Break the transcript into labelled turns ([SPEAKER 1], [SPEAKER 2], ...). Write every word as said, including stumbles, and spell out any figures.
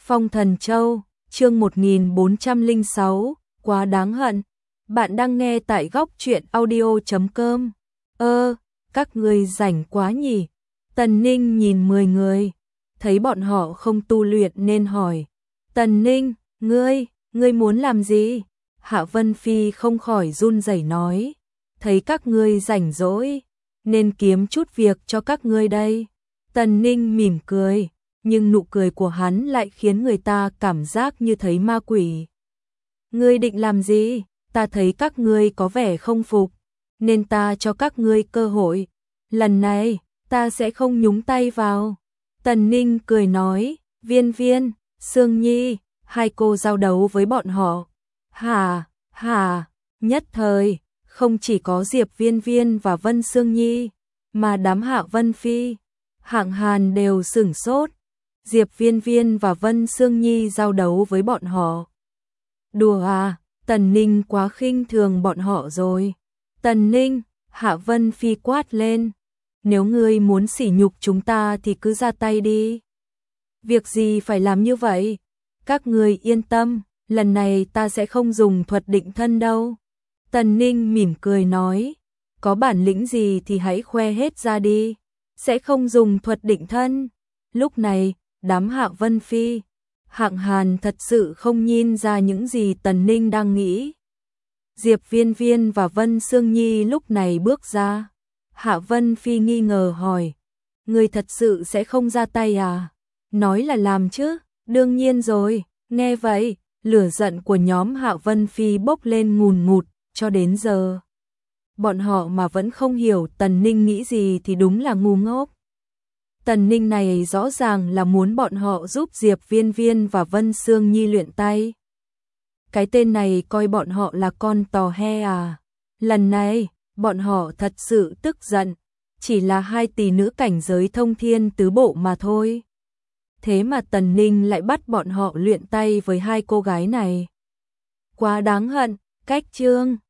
[SPEAKER 1] Phong Thần Châu, chương một nghìn bốn trăm lẻ sáu, quá đáng hận. Bạn đang nghe tại góc truyện audio chấm com. Ơ, các ngươi rảnh quá nhỉ? Tần Ninh nhìn mười người, thấy bọn họ không tu luyện nên hỏi. Tần Ninh, ngươi, ngươi muốn làm gì? Hạ Vân Phi không khỏi run rẩy nói. Thấy các ngươi rảnh rỗi, nên kiếm chút việc cho các ngươi đây. Tần Ninh mỉm cười, nhưng nụ cười của hắn lại khiến người ta cảm giác như thấy ma quỷ. Ngươi định làm gì? Ta thấy các ngươi có vẻ không phục, nên ta cho các ngươi cơ hội. Lần này, ta sẽ không nhúng tay vào. Tần Ninh cười nói, Viên Viên, Sương Nhi, hai cô giao đấu với bọn họ. Hà, hà, nhất thời, không chỉ có Diệp Viên Viên và Vân Sương Nhi, mà đám Hạ Vân Phi, Hạng Hàn đều sửng sốt. Diệp Viên Viên và Vân Sương Nhi giao đấu với bọn họ. Đùa à, Tần Ninh quá khinh thường bọn họ rồi. Tần Ninh, Hạ Vân Phi quát lên. Nếu ngươi muốn sỉ nhục chúng ta thì cứ ra tay đi. Việc gì phải làm như vậy? Các ngươi yên tâm, lần này ta sẽ không dùng thuật định thân đâu. Tần Ninh mỉm cười nói. Có bản lĩnh gì thì hãy khoe hết ra đi. Sẽ không dùng thuật định thân. Lúc này, đám Hạ Vân Phi, Hạng Hàn thật sự không nhìn ra những gì Tần Ninh đang nghĩ. Diệp Viên Viên và Vân Sương Nhi lúc này bước ra. Hạ Vân Phi nghi ngờ hỏi, người thật sự sẽ không ra tay à? Nói là làm chứ, đương nhiên rồi. Nghe vậy, lửa giận của nhóm Hạ Vân Phi bốc lên ngùn ngụt, cho đến giờ. Bọn họ mà vẫn không hiểu Tần Ninh nghĩ gì thì đúng là ngu ngốc. Tần Ninh này rõ ràng là muốn bọn họ giúp Diệp Viên Viên và Vân Sương Nhi luyện tay. Cái tên này coi bọn họ là con tò he à? Lần này, bọn họ thật sự tức giận, chỉ là hai tỷ nữ cảnh giới thông thiên tứ bộ mà thôi. Thế mà Tần Ninh lại bắt bọn họ luyện tay với hai cô gái này. Quá đáng hận, cách chương.